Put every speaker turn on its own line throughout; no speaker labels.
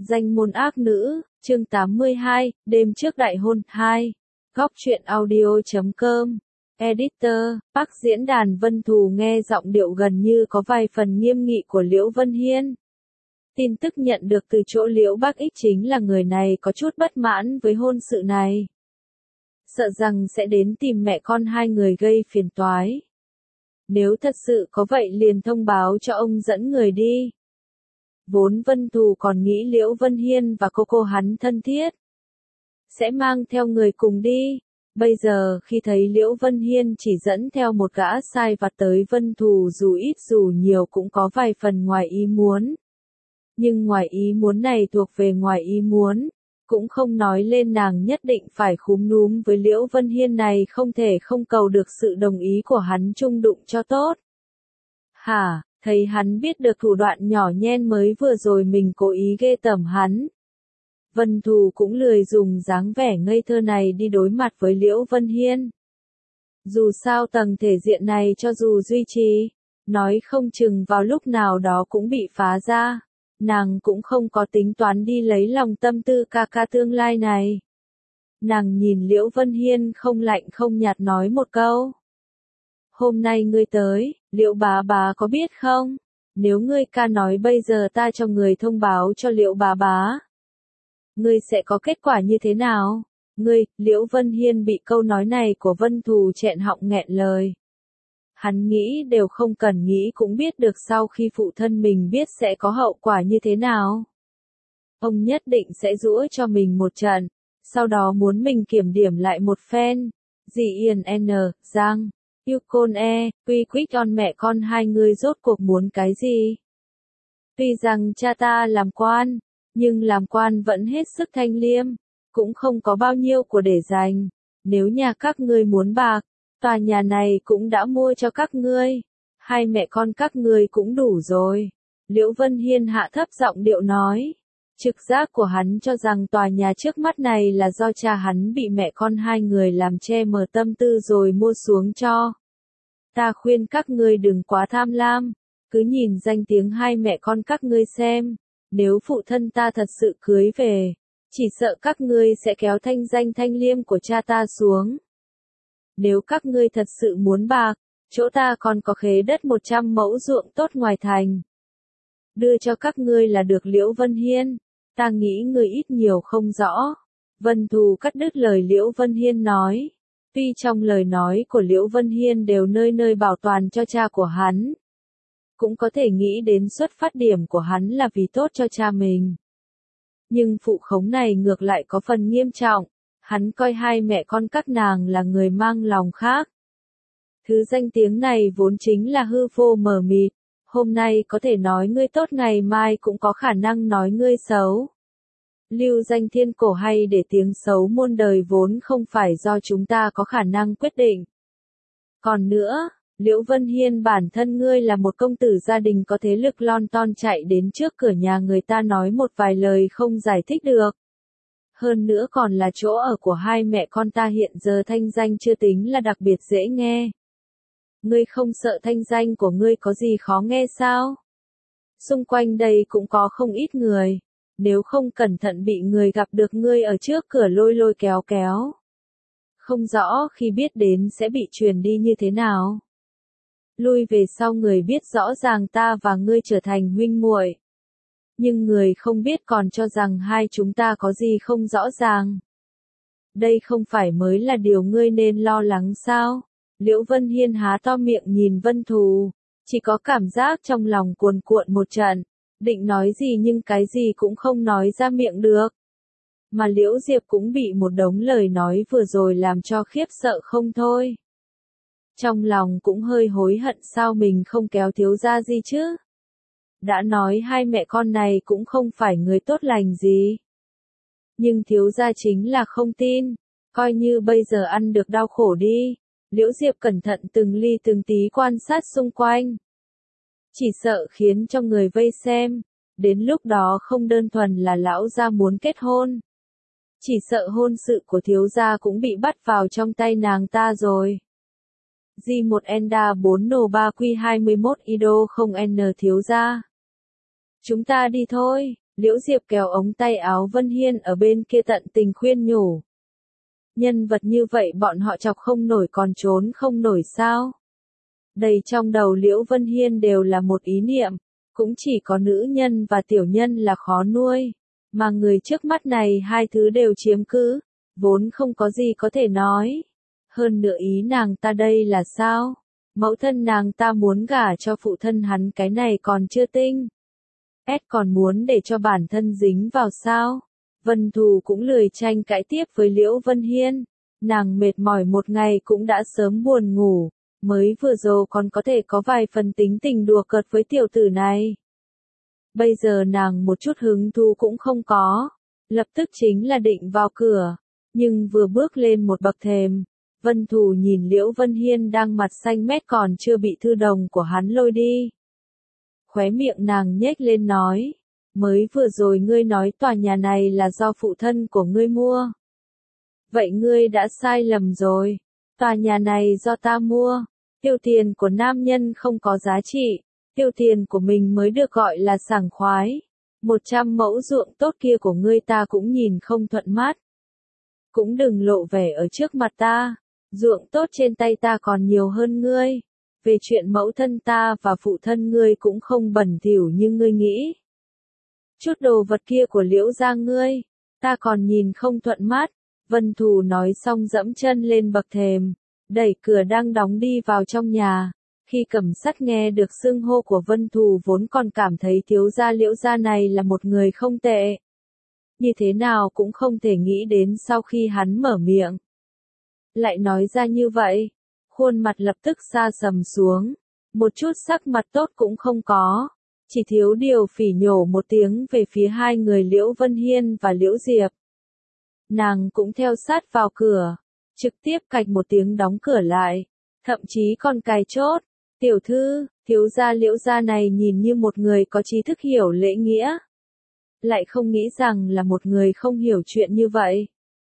Danh môn ác nữ, chương 82, đêm trước đại hôn 2. Góc truyện audio.com. Editor, Bắc diễn đàn Vân Thù nghe giọng điệu gần như có vài phần nghiêm nghị của Liễu Vân Hiên. Tin tức nhận được từ chỗ Liễu Bác Ích chính là người này có chút bất mãn với hôn sự này. Sợ rằng sẽ đến tìm mẹ con hai người gây phiền toái. Nếu thật sự có vậy liền thông báo cho ông dẫn người đi. Vốn Vân Thù còn nghĩ Liễu Vân Hiên và cô hắn thân thiết, sẽ mang theo người cùng đi. Bây giờ khi thấy Liễu Vân Hiên chỉ dẫn theo một gã sai vặt tới, Vân Thù dù ít dù nhiều cũng có vài phần ngoài ý muốn. Nhưng ngoài ý muốn này thuộc về ngoài ý muốn, cũng không nói lên nàng nhất định phải khúm núm với Liễu Vân Hiên này, không thể không cầu được sự đồng ý của hắn chung đụng cho tốt. Hả? Thấy hắn biết được thủ đoạn nhỏ nhen mới vừa rồi mình cố ý ghê tởm hắn. Vân Thù cũng lười dùng dáng vẻ ngây thơ này đi đối mặt với Liễu Vân Hiên. Dù sao tầng thể diện này cho dù duy trì, nói không chừng vào lúc nào đó cũng bị phá ra. Nàng cũng không có tính toán đi lấy lòng tâm tư ca tương lai này. Nàng nhìn Liễu Vân Hiên không lạnh không nhạt nói một câu. Hôm nay ngươi tới, Liễu bá có biết không? Nếu ngươi ca nói bây giờ ta cho người thông báo cho Liễu bá, ngươi sẽ có kết quả như thế nào? Ngươi, Liễu Vân Hiên bị câu nói này của Vân Thù chẹn họng nghẹn lời. Hắn nghĩ đều không cần nghĩ cũng biết được sau khi phụ thân mình biết sẽ có hậu quả như thế nào. Ông nhất định sẽ giũa cho mình một trận, sau đó muốn mình kiểm điểm lại một phen. Dì Yên N, Giang, yêu côn quy quýt on mẹ con hai người rốt cuộc muốn cái gì? Tuy rằng cha ta làm quan, nhưng làm quan vẫn hết sức thanh liêm, cũng không có bao nhiêu của để dành. Nếu nhà các ngươi muốn bạc, tòa nhà này cũng đã mua cho các ngươi. Hai mẹ con các ngươi cũng đủ rồi. Liễu Vân Hiên hạ thấp giọng điệu nói. Trực giác của hắn cho rằng tòa nhà trước mắt này là do cha hắn bị mẹ con hai người làm che mờ tâm tư rồi mua xuống cho. Ta khuyên các ngươi đừng quá tham lam, cứ nhìn danh tiếng hai mẹ con các ngươi xem. Nếu phụ thân ta thật sự cưới về, chỉ sợ các ngươi sẽ kéo thanh danh thanh liêm của cha ta xuống. Nếu các ngươi thật sự muốn bạc, chỗ ta còn có khế đất 100 mẫu ruộng tốt ngoài thành. Đưa cho các ngươi là được. Liễu Vân Hiên, ta nghĩ ngươi ít nhiều không rõ. Vân Thù cắt đứt lời Liễu Vân Hiên nói. Tuy trong lời nói của Liễu Vân Hiên đều nơi nơi bảo toàn cho cha của hắn, cũng có thể nghĩ đến xuất phát điểm của hắn là vì tốt cho cha mình. Nhưng phụ khống này ngược lại có phần nghiêm trọng, hắn coi hai mẹ con các nàng là người mang lòng khác. Thứ danh tiếng này vốn chính là hư vô mờ mịt, hôm nay có thể nói ngươi tốt ngày mai cũng có khả năng nói ngươi xấu. Lưu danh thiên cổ hay để tiếng xấu muôn đời vốn không phải do chúng ta có khả năng quyết định. Còn nữa, Liễu Vân Hiên, bản thân ngươi là một công tử gia đình có thế lực, lon ton chạy đến trước cửa nhà người ta nói một vài lời không giải thích được. Hơn nữa còn là chỗ ở của hai mẹ con ta, hiện giờ thanh danh chưa tính là đặc biệt dễ nghe. Ngươi không sợ thanh danh của ngươi có gì khó nghe sao? Xung quanh đây cũng có không ít người, nếu không cẩn thận bị người gặp được ngươi ở trước cửa lôi kéo. Không rõ khi biết đến sẽ bị truyền đi như thế nào. Lui về sau người biết rõ ràng ta và ngươi trở thành huynh muội. Nhưng người không biết còn cho rằng hai chúng ta có gì không rõ ràng. Đây không phải mới là điều ngươi nên lo lắng sao? Liễu Vân Hiên há to miệng nhìn Vân Thù, chỉ có cảm giác trong lòng cuồn cuộn một trận, định nói gì nhưng cái gì cũng không nói ra miệng được. Mà Liễu Diệp cũng bị một đống lời nói vừa rồi làm cho khiếp sợ không thôi. Trong lòng cũng hơi hối hận sao mình không kéo thiếu gia gì chứ. Đã nói hai mẹ con này cũng không phải người tốt lành gì. Nhưng thiếu gia chính là không tin, coi như bây giờ ăn được đau khổ đi. Liễu Diệp cẩn thận từng ly từng tí quan sát xung quanh. Chỉ sợ khiến cho người vây xem, đến lúc đó không đơn thuần là lão gia muốn kết hôn. Chỉ sợ hôn sự của thiếu gia cũng bị bắt vào trong tay nàng ta rồi. G1 Enda 4 No 3 Q 21 Ido 0 N thiếu gia. Chúng ta đi thôi. Liễu Diệp kéo ống tay áo Vân Hiên ở bên kia tận tình khuyên nhủ. Nhân vật như vậy bọn họ chọc không nổi còn trốn không nổi sao? Đầy trong đầu Liễu Vân Hiên đều là một ý niệm, cũng chỉ có nữ nhân và tiểu nhân là khó nuôi, mà người trước mắt này hai thứ đều chiếm cứ, vốn không có gì có thể nói. Hơn nữa ý nàng ta đây là sao? Mẫu thân nàng ta muốn gả cho phụ thân hắn cái này còn chưa tinh. Còn muốn để cho bản thân dính vào sao? Vân Thù cũng lười tranh cãi tiếp với Liễu Vân Hiên. Nàng mệt mỏi một ngày cũng đã sớm buồn ngủ, mới vừa rồi còn có thể có vài phần tính tình đùa cợt với tiểu tử này. Bây giờ nàng một chút hứng thú cũng không có, lập tức chính là định vào cửa, nhưng vừa bước lên một bậc thềm, Vân Thù nhìn Liễu Vân Hiên đang mặt xanh mét còn chưa bị thư đồng của hắn lôi đi. Khóe miệng nàng nhếch lên nói, mới vừa rồi ngươi nói tòa nhà này là do phụ thân của ngươi mua. Vậy ngươi đã sai lầm rồi, tòa nhà này do ta mua, tiêu tiền của nam nhân không có giá trị, tiêu tiền của mình mới được gọi là sảng khoái. 100 mẫu ruộng tốt kia của ngươi ta cũng nhìn không thuận mắt. Cũng đừng lộ vẻ ở trước mặt ta, ruộng tốt trên tay ta còn nhiều hơn ngươi. Về chuyện mẫu thân ta và phụ thân ngươi cũng không bẩn thỉu như ngươi nghĩ. Chút đồ vật kia của Liễu gia ngươi, ta còn nhìn không thuận mắt. Vân Thù nói xong dẫm chân lên bậc thềm, đẩy cửa đang đóng đi vào trong nhà. Khi Cẩm Sắt nghe được xưng hô của Vân Thù vốn còn cảm thấy thiếu gia Liễu gia này là một người không tệ. Như thế nào cũng không thể nghĩ đến sau khi hắn mở miệng. Lại nói ra như vậy, khuôn mặt lập tức sa sầm xuống, một chút sắc mặt tốt cũng không có, chỉ thiếu điều phỉ nhổ một tiếng về phía hai người Liễu Vân Hiên và Liễu Diệp. Nàng cũng theo sát vào cửa, trực tiếp cạch một tiếng đóng cửa lại, thậm chí còn cài chốt. Tiểu thư, thiếu gia Liễu gia này nhìn như một người có trí thức hiểu lễ nghĩa, lại không nghĩ rằng là một người không hiểu chuyện như vậy.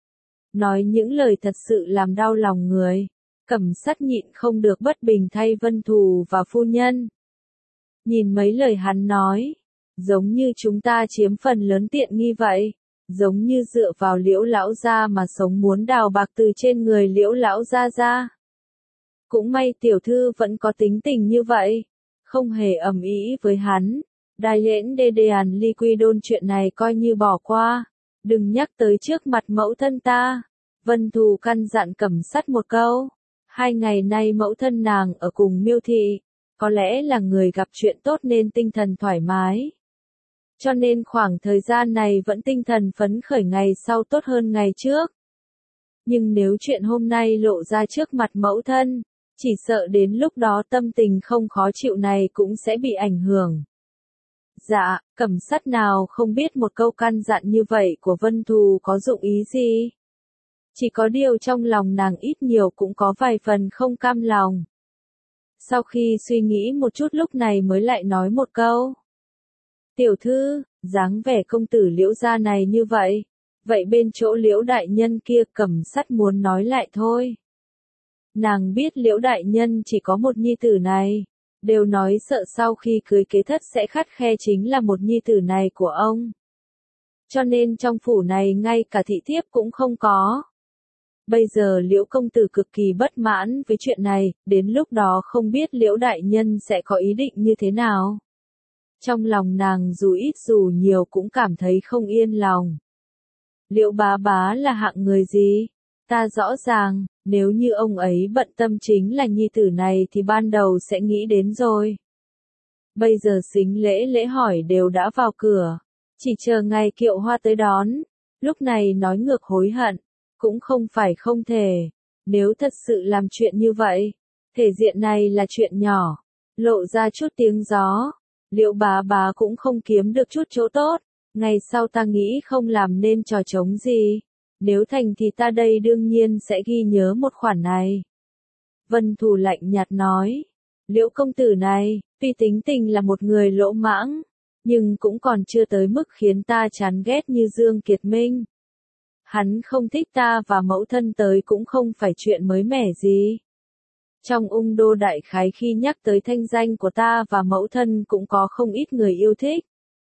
Nói những lời thật sự làm đau lòng người, Cẩm Sắt nhịn không được bất bình thay Vân Thù và phu nhân. Nhìn mấy lời hắn nói, giống như chúng ta chiếm phần lớn tiện nghi vậy, giống như dựa vào Liễu lão gia mà sống muốn đào bạc từ trên người Liễu lão gia ra. Cũng may tiểu thư vẫn có tính tình như vậy, không hề ầm ĩ với hắn. Đài lễn đê đèn ly quy đôn chuyện này coi như bỏ qua, đừng nhắc tới trước mặt mẫu thân ta. Vân Thù căn dặn Cẩm Sắt một câu. 2 ngày nay mẫu thân nàng ở cùng Miêu thị, có lẽ là người gặp chuyện tốt nên tinh thần thoải mái. Cho nên khoảng thời gian này vẫn tinh thần phấn khởi, ngày sau tốt hơn ngày trước. Nhưng nếu chuyện hôm nay lộ ra trước mặt mẫu thân, chỉ sợ đến lúc đó tâm tình không khó chịu này cũng sẽ bị ảnh hưởng. Dạ, Cẩm Sắt nào không biết một câu căn dặn như vậy của Vân Thù có dụng ý gì. Chỉ có điều trong lòng nàng ít nhiều cũng có vài phần không cam lòng. Sau khi suy nghĩ một chút lúc này mới lại nói một câu. Tiểu thư, dáng vẻ công tử Liễu gia này như vậy, vậy bên chỗ Liễu đại nhân kia Cẩm Sắt muốn nói lại thôi. Nàng biết Liễu đại nhân chỉ có một nhi tử này, đều nói sợ sau khi cưới kế thất sẽ khắt khe chính là một nhi tử này của ông. Cho nên trong phủ này ngay cả thị thiếp cũng không có. Bây giờ Liễu công tử cực kỳ bất mãn với chuyện này, đến lúc đó không biết Liễu đại nhân sẽ có ý định như thế nào. Trong lòng nàng dù ít dù nhiều cũng cảm thấy không yên lòng. Liễu bá bá là hạng người gì? Ta rõ ràng, nếu như ông ấy bận tâm chính là nhi tử này thì ban đầu sẽ nghĩ đến rồi. Bây giờ Sính lễ hỏi đều đã vào cửa, chỉ chờ ngày Kiệu Hoa tới đón, lúc này nói ngược hối hận, cũng không phải không thể. Nếu thật sự làm chuyện như vậy, thể diện này là chuyện nhỏ, lộ ra chút tiếng gió, Liễu bá bá cũng không kiếm được chút chỗ tốt, ngày sau ta nghĩ không làm nên trò trống gì. Nếu thành thì ta đây đương nhiên sẽ ghi nhớ một khoản này. Vân Thù lạnh nhạt nói, Liễu công tử này, tuy tính tình là một người lỗ mãng, nhưng cũng còn chưa tới mức khiến ta chán ghét như Dương Kiệt Minh. Hắn không thích ta và mẫu thân tới cũng không phải chuyện mới mẻ gì. Trong Ung Đô đại khái khi nhắc tới thanh danh của ta và mẫu thân cũng có không ít người yêu thích.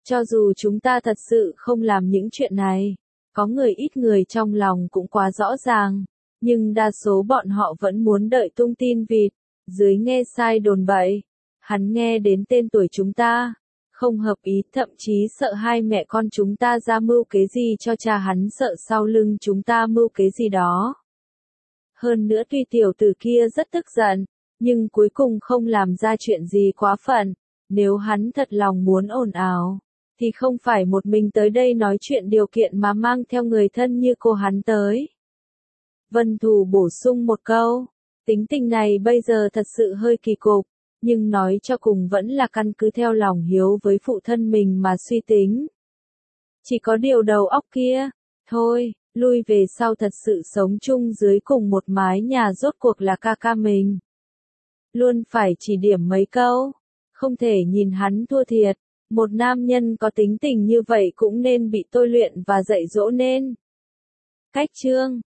Cho dù chúng ta thật sự không làm những chuyện này, có ít người trong lòng cũng quá rõ ràng, nhưng đa số bọn họ vẫn muốn đợi tung tin vịt, dưới nghe sai đồn bậy. Hắn nghe đến tên tuổi chúng ta, không hợp ý, thậm chí sợ hai mẹ con chúng ta ra mưu kế gì cho cha hắn, sợ sau lưng chúng ta mưu kế gì đó. Hơn nữa tuy tiểu tử kia rất tức giận, nhưng cuối cùng không làm ra chuyện gì quá phận. Nếu hắn thật lòng muốn ồn ào, thì không phải một mình tới đây nói chuyện điều kiện mà mang theo người thân như cô hắn tới. Vân Thù bổ sung một câu, tính tình này bây giờ thật sự hơi kỳ cục, nhưng nói cho cùng vẫn là căn cứ theo lòng hiếu với phụ thân mình mà suy tính. Chỉ có điều đầu óc kia, thôi, lui về sau thật sự sống chung dưới cùng một mái nhà rốt cuộc là ca ca mình. Luôn phải chỉ điểm mấy câu, không thể nhìn hắn thua thiệt, một nam nhân có tính tình như vậy cũng nên bị tôi luyện và dạy dỗ nên. Cách chương